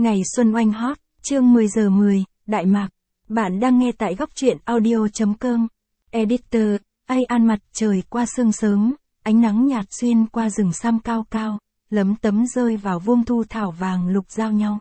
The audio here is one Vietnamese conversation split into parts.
Ngày xuân oanh hot, chương 10 giờ 10, Đại Mạc. Bạn đang nghe tại góc truyện audio.com. Editor, An mặt trời qua sương sớm, ánh nắng nhạt xuyên qua rừng sam cao cao, lấm tấm rơi vào vuông thu thảo vàng lục giao nhau.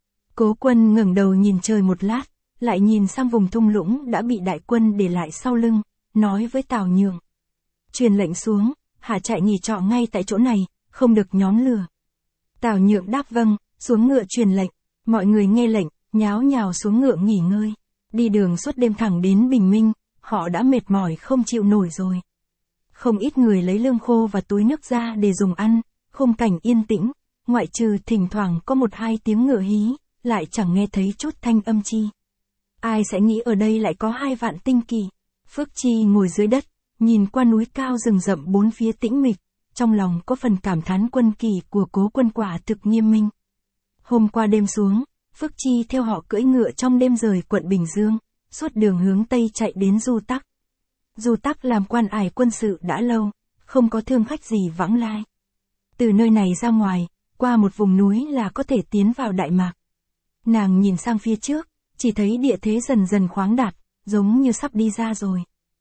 Cố Quân ngẩng đầu nhìn trời một lát, lại nhìn sang vùng thung lũng đã bị đại quân để lại sau lưng, nói với Tào Nhượng. Truyền lệnh xuống, hạ trại nghỉ trọ ngay tại chỗ này, không được nhóm lửa. Tào Nhượng đáp vâng, xuống ngựa truyền lệnh, mọi người nghe lệnh, nháo nhào xuống ngựa nghỉ ngơi. Đi đường suốt đêm thẳng đến bình minh, họ đã mệt mỏi không chịu nổi rồi. Không ít người lấy lương khô và túi nước ra để dùng ăn, khung cảnh yên tĩnh, ngoại trừ thỉnh thoảng có một hai tiếng ngựa hí, lại chẳng nghe thấy chút thanh âm chi. Ai sẽ nghĩ ở đây lại có 2 vạn tinh kỳ. Phước Chi ngồi dưới đất, nhìn qua núi cao rừng rậm bốn phía tĩnh mịch, trong lòng có phần cảm thán quân kỳ của Cố Quân quả thực nghiêm minh. Hôm qua đêm xuống, Phước Chi theo họ cưỡi ngựa trong đêm rời quận Bình Dương, suốt đường hướng Tây chạy đến Du Tắc. Du Tắc làm quan ải quân sự đã lâu, không có thương khách gì vãng lai. Từ nơi này ra ngoài, qua một vùng núi là có thể tiến vào Đại Mạc. Nàng nhìn sang phía trước, chỉ thấy địa thế dần dần khoáng đạt, giống như sắp đi ra rồi.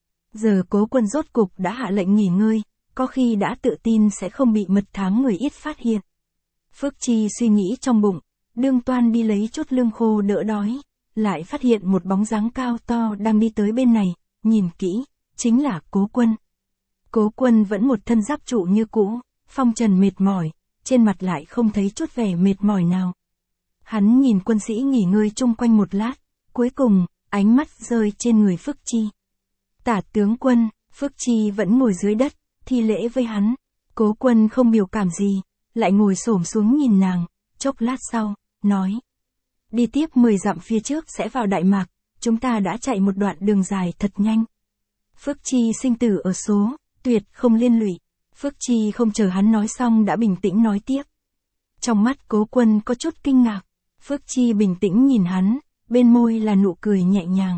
Giờ Cố Quân rốt cục đã hạ lệnh nghỉ ngơi, có khi đã tự tin sẽ không bị mật thám người ít phát hiện. Phước Chi suy nghĩ trong bụng, đương toan đi lấy chút lương khô đỡ đói, lại phát hiện một bóng dáng cao to đang đi tới bên này, nhìn kỹ, chính là Cố Quân. Cố Quân vẫn một thân giáp trụ như cũ, phong trần mệt mỏi, trên mặt lại không thấy chút vẻ mệt mỏi nào. Hắn nhìn quân sĩ nghỉ ngơi chung quanh một lát, cuối cùng, ánh mắt rơi trên người Phước Chi. Tả tướng quân, Phước Chi vẫn ngồi dưới đất, thi lễ với hắn. Cố Quân không biểu cảm gì, lại ngồi xổm xuống nhìn nàng, chốc lát sau, nói. Đi tiếp 10 dặm phía trước sẽ vào Đại Mạc, chúng ta đã chạy một đoạn đường dài thật nhanh. Phước Chi sinh tử ở số, tuyệt không liên lụy. Phước Chi không chờ hắn nói xong đã bình tĩnh nói tiếp. Trong mắt Cố Quân có chút kinh ngạc, Phước Chi bình tĩnh nhìn hắn, bên môi là nụ cười nhẹ nhàng.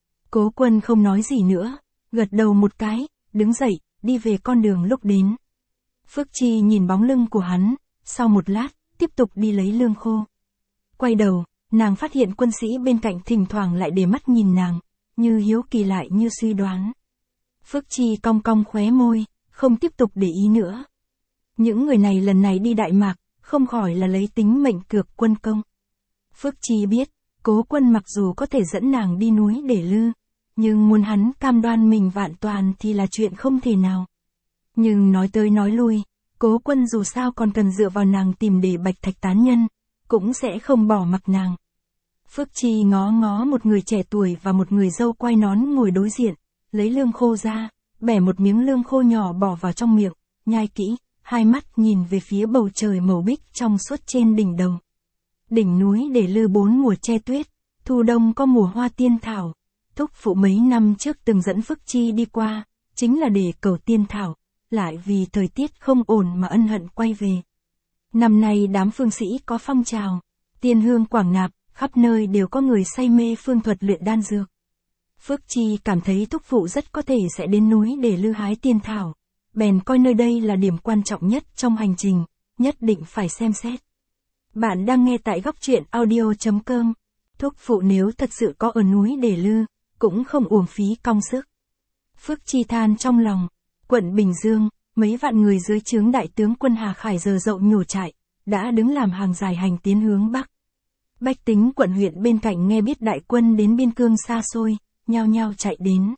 Cố Quân không nói gì nữa, gật đầu một cái, đứng dậy, đi về con đường lúc đến. Phước Chi nhìn bóng lưng của hắn, sau một lát, tiếp tục đi lấy lương khô. Quay đầu, nàng phát hiện quân sĩ bên cạnh thỉnh thoảng lại để mắt nhìn nàng, như hiếu kỳ lại như suy đoán. Phước Chi cong cong khóe môi, không tiếp tục để ý nữa. Những người này lần này đi Đại Mạc, không khỏi là lấy tính mệnh cược quân công. Phước Chi biết, Cố Quân mặc dù có thể dẫn nàng đi núi để lư, nhưng muốn hắn cam đoan mình vạn toàn thì là chuyện không thể nào. Nhưng nói tới nói lui, Cố Quân dù sao còn cần dựa vào nàng tìm để bạch thạch tán nhân, cũng sẽ không bỏ mặc nàng. Phước Chi ngó ngó một người trẻ tuổi và một người dâu quai nón ngồi đối diện, lấy lương khô ra, bẻ một miếng lương khô nhỏ bỏ vào trong miệng, nhai kỹ, hai mắt nhìn về phía bầu trời màu bích trong suốt trên đỉnh đầu. Đỉnh núi để lư 4 mùa che tuyết, thu đông có mùa hoa tiên thảo. Thúc phụ mấy năm trước từng dẫn Phước Chi đi qua, chính là để cầu tiên thảo, lại vì thời tiết không ổn mà ân hận quay về. Năm nay đám phương sĩ có phong trào, tiên hương quảng nạp, khắp nơi đều có người say mê phương thuật luyện đan dược. Phước Chi cảm thấy thúc phụ rất có thể sẽ đến núi để lư hái tiên thảo, bèn coi nơi đây là điểm quan trọng nhất trong hành trình, nhất định phải xem xét. Bạn đang nghe tại góc truyện audio.com. Thúc phụ nếu thật sự có ở núi để lư, cũng không uổng phí công sức. Phước Chi than trong lòng, quận Bình Dương, mấy vạn người dưới trướng đại tướng quân Hà Khải giờ dậu nhổ trại, đã đứng làm hàng dài hành tiến hướng Bắc. Bách tính quận huyện bên cạnh nghe biết đại quân đến biên cương xa xôi, nhao nhao chạy đến.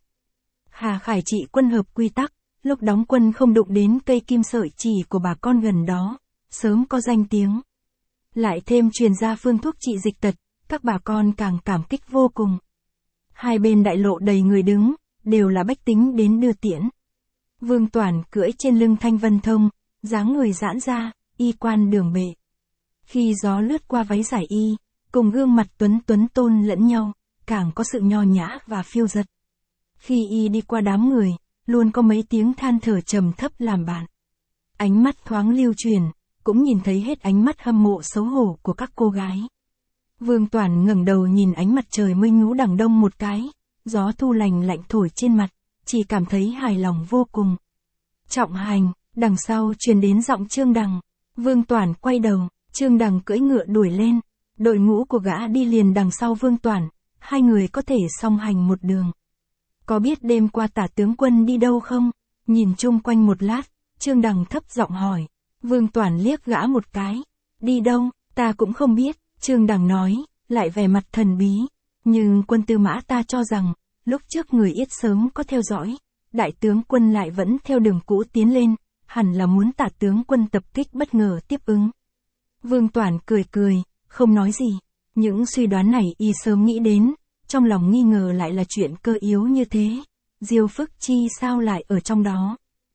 Hà Khải trị quân hợp quy tắc, lúc đóng quân không đụng đến cây kim sợi chỉ của bà con gần đó, sớm có danh tiếng. Lại thêm truyền ra phương thuốc trị dịch tật, các bà con càng cảm kích vô cùng. Hai bên đại lộ đầy người đứng, đều là bách tính đến đưa tiễn. Vương Toản cưỡi trên lưng Thanh Vân Thông, dáng người giãn ra, y quan đường bệ. Khi gió lướt qua váy giải y, cùng gương mặt tuấn tôn lẫn nhau, càng có sự nho nhã và phiêu dật. Khi y đi qua đám người, luôn có mấy tiếng than thở trầm thấp làm bạn. Ánh mắt thoáng lưu truyền, cũng nhìn thấy hết ánh mắt hâm mộ xấu hổ của các cô gái. Vương Toản ngẩng đầu nhìn ánh mặt trời mây nhú đằng đông một cái, gió thu lành lạnh thổi trên mặt, chỉ cảm thấy hài lòng vô cùng. Trọng hành, đằng sau truyền đến giọng Trương Đằng. Vương Toản quay đầu, Trương Đằng cưỡi ngựa đuổi lên, Đội ngũ của gã đi liền đằng sau Vương Toản, hai người có thể song hành một đường. Có biết đêm qua Tả tướng quân đi đâu không? Nhìn chung quanh một lát, Trương Đằng thấp giọng hỏi. Vương Toản liếc gã một cái. Đi đâu, ta cũng không biết, Trương Đằng nói, lại vẻ mặt thần bí. Nhưng quân Tư Mã ta cho rằng, lúc trước người Yết sớm có theo dõi, đại tướng quân lại vẫn theo đường cũ tiến lên, hẳn là muốn Tả tướng quân tập kích bất ngờ tiếp ứng. Vương Toản cười cười, không nói gì. Những suy đoán này y sớm nghĩ đến, trong lòng nghi ngờ lại là chuyện cơ yếu như thế. Diêu Phức Chi sao lại ở trong đó?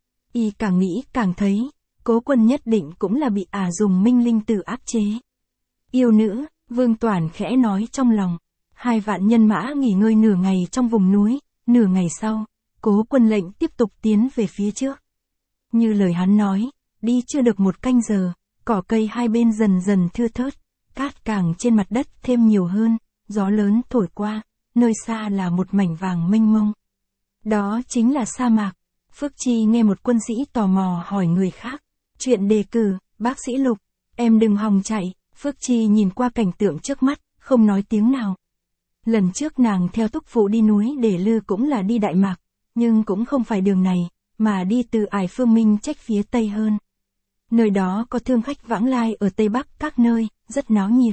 Y càng nghĩ càng thấy, Cố Quân nhất định cũng là bị dùng minh linh tử áp chế. Yêu nữ, Vương Toản khẽ nói trong lòng. 2 vạn nhân mã nghỉ ngơi nửa ngày trong vùng núi, nửa ngày sau, Cố Quân lệnh tiếp tục tiến về phía trước. Như lời hắn nói, đi chưa được 1 canh giờ, cỏ cây hai bên dần dần thưa thớt, cát càng trên mặt đất thêm nhiều hơn, gió lớn thổi qua, nơi xa là một mảnh vàng mênh mông. Đó chính là sa mạc. Phước Chi nghe một quân sĩ tò mò hỏi người khác. Chuyện đề cử, bác sĩ Lục, em đừng hòng chạy. Phước Chi nhìn qua cảnh tượng trước mắt, không nói tiếng nào. Lần trước nàng theo thúc phụ đi núi Để Lư cũng là đi Đại Mạc, nhưng cũng không phải đường này, mà đi từ Ải Phương Minh trách phía tây hơn. Nơi đó có thương khách vãng lai ở Tây Bắc các nơi, rất náo nhiệt.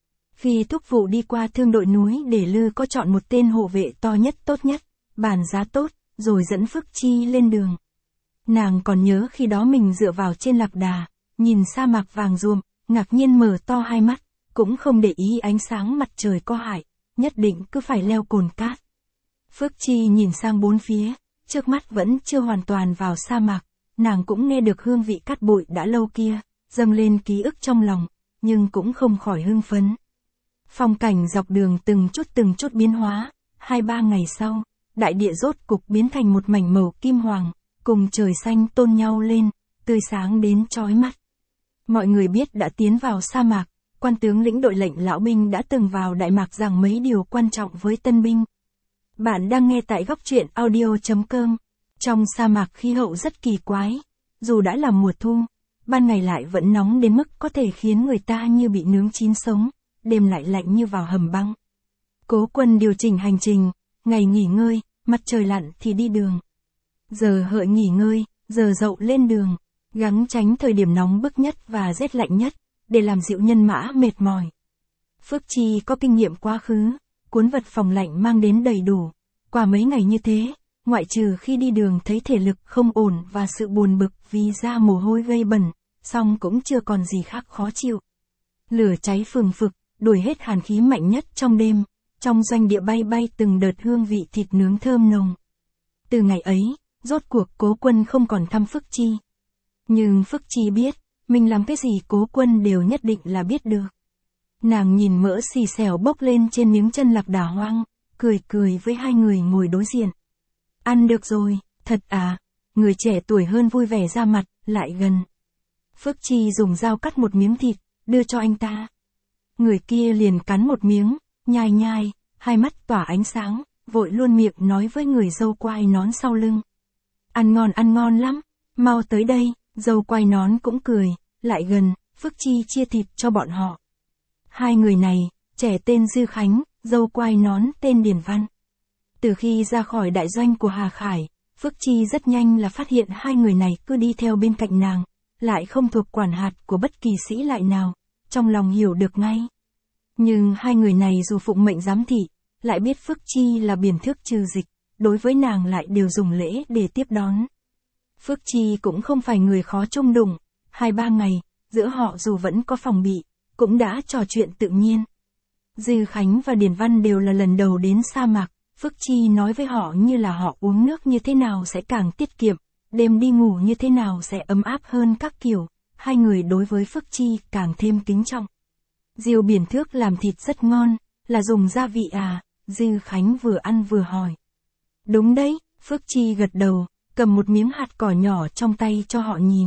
Khi thúc phụ đi qua thương đội núi Để Lư có chọn một tên hộ vệ to nhất tốt nhất, bàn giá tốt, rồi dẫn Phước Chi lên đường. Nàng còn nhớ khi đó mình dựa vào trên lạc đà, nhìn sa mạc vàng ruộm, ngạc nhiên mở to hai mắt, cũng không để ý ánh sáng mặt trời có hại, nhất định cứ phải leo cồn cát. Phước Chi nhìn sang bốn phía, trước mắt vẫn chưa hoàn toàn vào sa mạc, nàng cũng nghe được hương vị cát bụi đã lâu kia, dâng lên ký ức trong lòng, nhưng cũng không khỏi hưng phấn. Phong cảnh dọc đường từng chút biến hóa, 2-3 ngày sau, đại địa rốt cục biến thành một mảnh màu kim hoàng, cùng trời xanh tôn nhau lên, tươi sáng đến chói mắt. Mọi người biết đã tiến vào sa mạc, quan tướng lĩnh đội lệnh lão binh đã từng vào Đại Mạc giảng mấy điều quan trọng với tân binh. Bạn đang nghe tại góc truyện audio.com. Trong sa mạc khí hậu rất kỳ quái, dù đã là mùa thu, ban ngày lại vẫn nóng đến mức có thể khiến người ta như bị nướng chín sống, đêm lại lạnh như vào hầm băng. Cố Quân điều chỉnh hành trình, ngày nghỉ ngơi, mặt trời lặn thì đi đường. Giờ hợi nghỉ ngơi, giờ dậu lên đường, gắng tránh thời điểm nóng bức nhất và rét lạnh nhất, để làm dịu nhân mã mệt mỏi. Phước Chi có kinh nghiệm quá khứ, cuốn vật phòng lạnh mang đến đầy đủ. Qua mấy ngày như thế, ngoại trừ khi đi đường thấy thể lực không ổn và sự buồn bực vì ra mồ hôi gây bẩn, song cũng chưa còn gì khác khó chịu. Lửa cháy phừng phực, đuổi hết hàn khí mạnh nhất trong đêm, trong doanh địa bay bay từng đợt hương vị thịt nướng thơm nồng. Từ ngày ấy, rốt cuộc Cố Quân không còn thăm Phước Chi. Nhưng Phước Chi biết, mình làm cái gì Cố Quân đều nhất định là biết được. Nàng nhìn mỡ xì xèo bốc lên trên miếng chân lạc đà hoang, cười với hai người ngồi đối diện. Ăn được rồi, thật à? Người trẻ tuổi hơn vui vẻ ra mặt, lại gần. Phước Chi dùng dao cắt một miếng thịt, đưa cho anh ta. Người kia liền cắn một miếng, nhai, hai mắt tỏa ánh sáng, vội luôn miệng nói với người dâu quai nón sau lưng. Ăn ngon lắm, mau tới đây. Dâu quai nón cũng cười, lại gần, Phước Chi chia thịt cho bọn họ. Hai người này, trẻ tên Dư Khánh, dâu quai nón tên Điền Văn. Từ khi ra khỏi đại doanh của Hà Khải, Phước Chi rất nhanh là phát hiện hai người này cứ đi theo bên cạnh nàng, lại không thuộc quản hạt của bất kỳ sĩ lại nào, trong lòng hiểu được ngay. Nhưng hai người này dù phụng mệnh giám thị, lại biết Phước Chi là biểm thước trừ dịch, đối với nàng lại đều dùng lễ để tiếp đón. Phước Chi cũng không phải người khó chung đụng, 2-3 ngày, giữa họ dù vẫn có phòng bị, cũng đã trò chuyện tự nhiên. Dư Khánh và Điền Văn đều là lần đầu đến sa mạc, Phước Chi nói với họ như là họ uống nước như thế nào sẽ càng tiết kiệm, đêm đi ngủ như thế nào sẽ ấm áp hơn các kiểu, hai người đối với Phước Chi càng thêm kính trọng. Diêu Biển Thước làm thịt rất ngon, là dùng gia vị à? Dư Khánh vừa ăn vừa hỏi. Đúng đấy, Phước Chi gật đầu, cầm một miếng hạt cỏ nhỏ trong tay cho họ nhìn.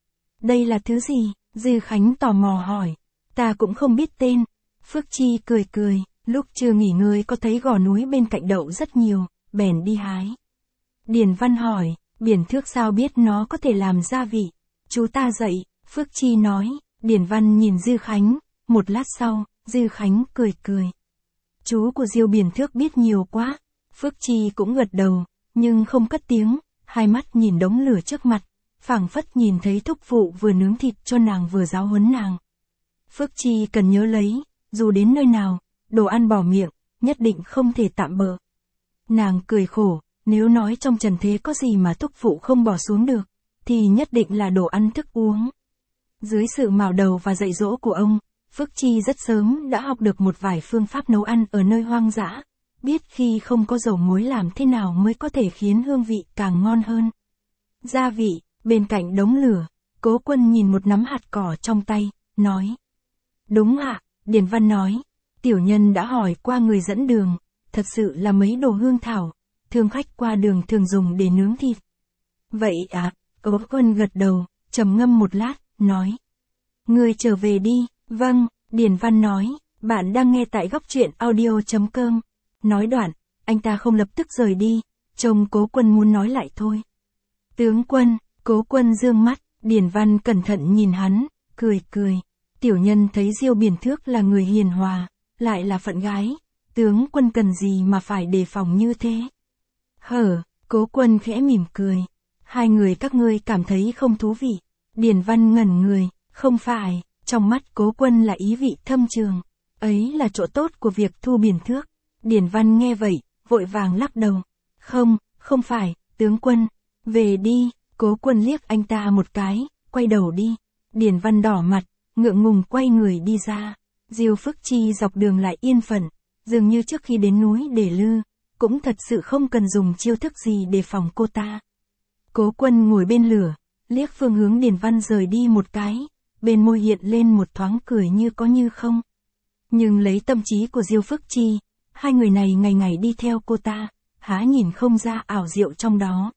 Đây là thứ gì? Dư Khánh tò mò hỏi. Ta cũng không biết tên. Phước Chi cười, lúc chưa nghỉ ngơi có thấy gò núi bên cạnh đậu rất nhiều, bèn đi hái. Điền Văn hỏi, Biển Thước sao biết nó có thể làm gia vị? Chú ta dạy, Phước Chi nói. Điền Văn nhìn Dư Khánh, một lát sau, Dư Khánh cười cười. Chú của Diêu Biển Thước biết nhiều quá. Phước Chi cũng gật đầu, nhưng không cất tiếng, hai mắt nhìn đống lửa trước mặt, phảng phất nhìn thấy thúc phụ vừa nướng thịt cho nàng vừa giáo huấn nàng. Phước Chi cần nhớ lấy, dù đến nơi nào, đồ ăn bỏ miệng, nhất định không thể tạm bợ. Nàng cười khổ, nếu nói trong trần thế có gì mà thúc phụ không bỏ xuống được, thì nhất định là đồ ăn thức uống. Dưới sự mào đầu và dạy dỗ của ông, Phước Chi rất sớm đã học được một vài phương pháp nấu ăn ở nơi hoang dã, biết khi không có dầu muối làm thế nào mới có thể khiến hương vị càng ngon hơn. Gia vị, bên cạnh đống lửa, Cố Quân nhìn một nắm hạt cỏ trong tay, nói. Đúng ạ, Điền Văn nói, tiểu nhân đã hỏi qua người dẫn đường, thật sự là mấy đồ hương thảo, thường khách qua đường thường dùng để nướng thịt. Vậy ạ, Cố Quân gật đầu, trầm ngâm một lát, nói. Người trở về đi, vâng, Điền Văn nói, bạn đang nghe tại góc truyện audio.com. Nói đoạn, anh ta không lập tức rời đi, trông Cố Quân muốn nói lại thôi. Tướng quân, Cố Quân dương mắt, Điền Văn cẩn thận nhìn hắn, cười cười. Tiểu nhân thấy Diêu Biển Thước là người hiền hòa, lại là phận gái, tướng quân cần gì mà phải đề phòng như thế. Cố Quân khẽ mỉm cười. Hai người các ngươi cảm thấy không thú vị. Điền Văn ngẩn người, không phải, trong mắt Cố Quân là ý vị thâm trường. Ấy là chỗ tốt của việc thu Biển Thước. Điền Văn nghe vậy, vội vàng lắc đầu. Không phải, tướng quân, về đi. Cố Quân liếc anh ta một cái, quay đầu đi. Điền Văn đỏ mặt, ngượng ngùng quay người đi ra. Diêu Phước Chi dọc đường lại yên phận, dường như trước khi đến núi Để Lư, cũng thật sự không cần dùng chiêu thức gì để phòng cô ta. Cố Quân ngồi bên lửa, liếc phương hướng Điền Văn rời đi một cái, bên môi hiện lên một thoáng cười như có như không. Nhưng lấy tâm trí của Diêu Phước Chi, hai người này ngày ngày đi theo cô ta, há nhìn không ra ảo diệu trong đó.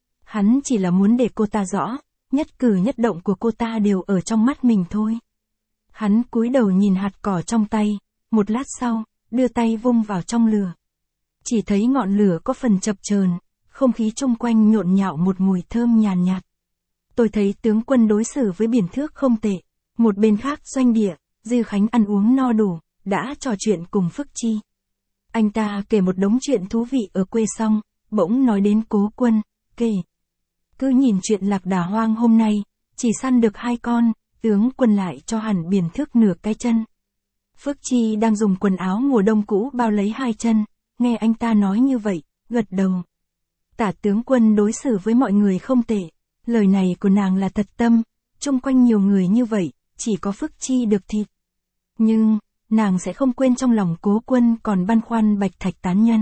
Hắn chỉ là muốn để cô ta rõ, nhất cử nhất động của cô ta đều ở trong mắt mình thôi. Hắn cúi đầu nhìn hạt cỏ trong tay, một lát sau, đưa tay vung vào trong lửa. Chỉ thấy ngọn lửa có phần chập chờn, không khí chung quanh nhộn nhạo một mùi thơm nhàn nhạt. Tôi thấy tướng quân đối xử với Biển Thước không tệ. Một bên khác doanh địa, Dư Khánh ăn uống no đủ, đã trò chuyện cùng Phước Chi. Anh ta kể một đống chuyện thú vị ở quê xong, bỗng nói đến Cố Quân, kể. Cứ nhìn chuyện Lạc Đà Hoang hôm nay, chỉ săn được 2 con, tướng quân lại cho hẳn Biển Thước nửa cái chân. Phước Chi đang dùng quần áo mùa đông cũ bao lấy 2 chân, nghe anh ta nói như vậy, gật đầu. Tả tướng quân đối xử với mọi người không tệ, lời này của nàng là thật tâm, chung quanh nhiều người như vậy, chỉ có Phước Chi được thịt. Nhưng, nàng sẽ không quên trong lòng Cố Quân còn băn khoăn Bạch Thạch tán nhân.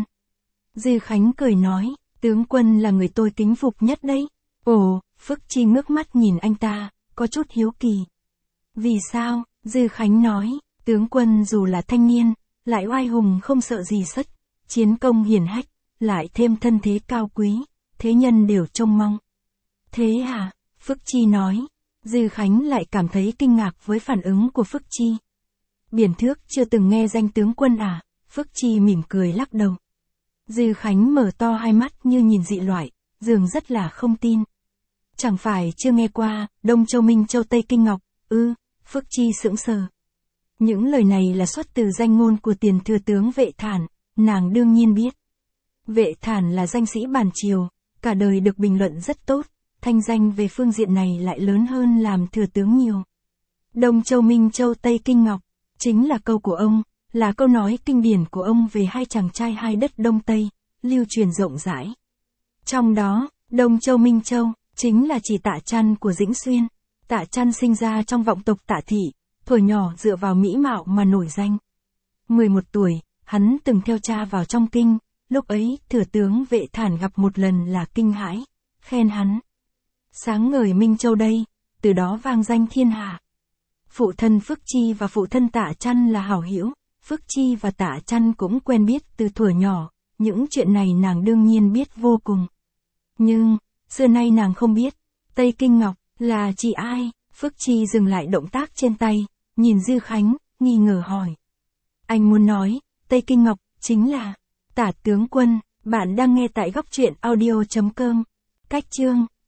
Dư Khánh cười nói, tướng quân là người tôi kính phục nhất đấy. Ồ, Phước Chi ngước mắt nhìn anh ta, có chút hiếu kỳ. Vì sao? Dư Khánh nói, tướng quân dù là thanh niên, lại oai hùng không sợ gì sất, chiến công hiển hách, lại thêm thân thế cao quý, thế nhân đều trông mong. Thế hả? Phước Chi nói. Dư Khánh lại cảm thấy kinh ngạc với phản ứng của Phước Chi. Biển Thước chưa từng nghe danh tướng quân à? Phước Chi mỉm cười lắc đầu. Dư Khánh mở to hai mắt như nhìn dị loại, dường rất là không tin. Chẳng phải chưa nghe qua, Đông Châu Minh Châu Tây Kinh Ngọc, Phước Chi sững sờ. Những lời này là xuất từ danh ngôn của tiền thừa tướng Vệ Thản, nàng đương nhiên biết. Vệ Thản là danh sĩ bản triều, cả đời được bình luận rất tốt, thanh danh về phương diện này lại lớn hơn làm thừa tướng nhiều. Đông Châu Minh Châu Tây Kinh Ngọc, chính là câu của ông, là câu nói kinh điển của ông về 2 chàng trai 2 đất Đông Tây, lưu truyền rộng rãi. Trong đó, Đông Châu Minh Châu, chính là chỉ Tạ Trăn của Dĩnh Xuyên. Tạ Trăn sinh ra trong vọng tộc Tạ Thị, thuở nhỏ dựa vào mỹ mạo mà nổi danh. 11 tuổi, hắn từng theo cha vào trong kinh, lúc ấy thừa tướng Vệ Thản gặp một lần là kinh hãi, khen hắn. Sáng ngời Minh Châu đây, từ đó vang danh thiên hạ. Phụ thân Phước Chi và phụ thân Tạ Trăn là hảo hữu, Phước Chi và Tạ Trăn cũng quen biết từ thuở nhỏ, những chuyện này nàng đương nhiên biết vô cùng. Nhưng, xưa nay nàng không biết, Tây Kinh Ngọc là chỉ ai? Phước Chi dừng lại động tác trên tay, nhìn Dư Khánh, nghi ngờ hỏi. Anh muốn nói, Tây Kinh Ngọc chính là Tả tướng quân, bạn đang nghe tại góc truyện audio.com. Cách chương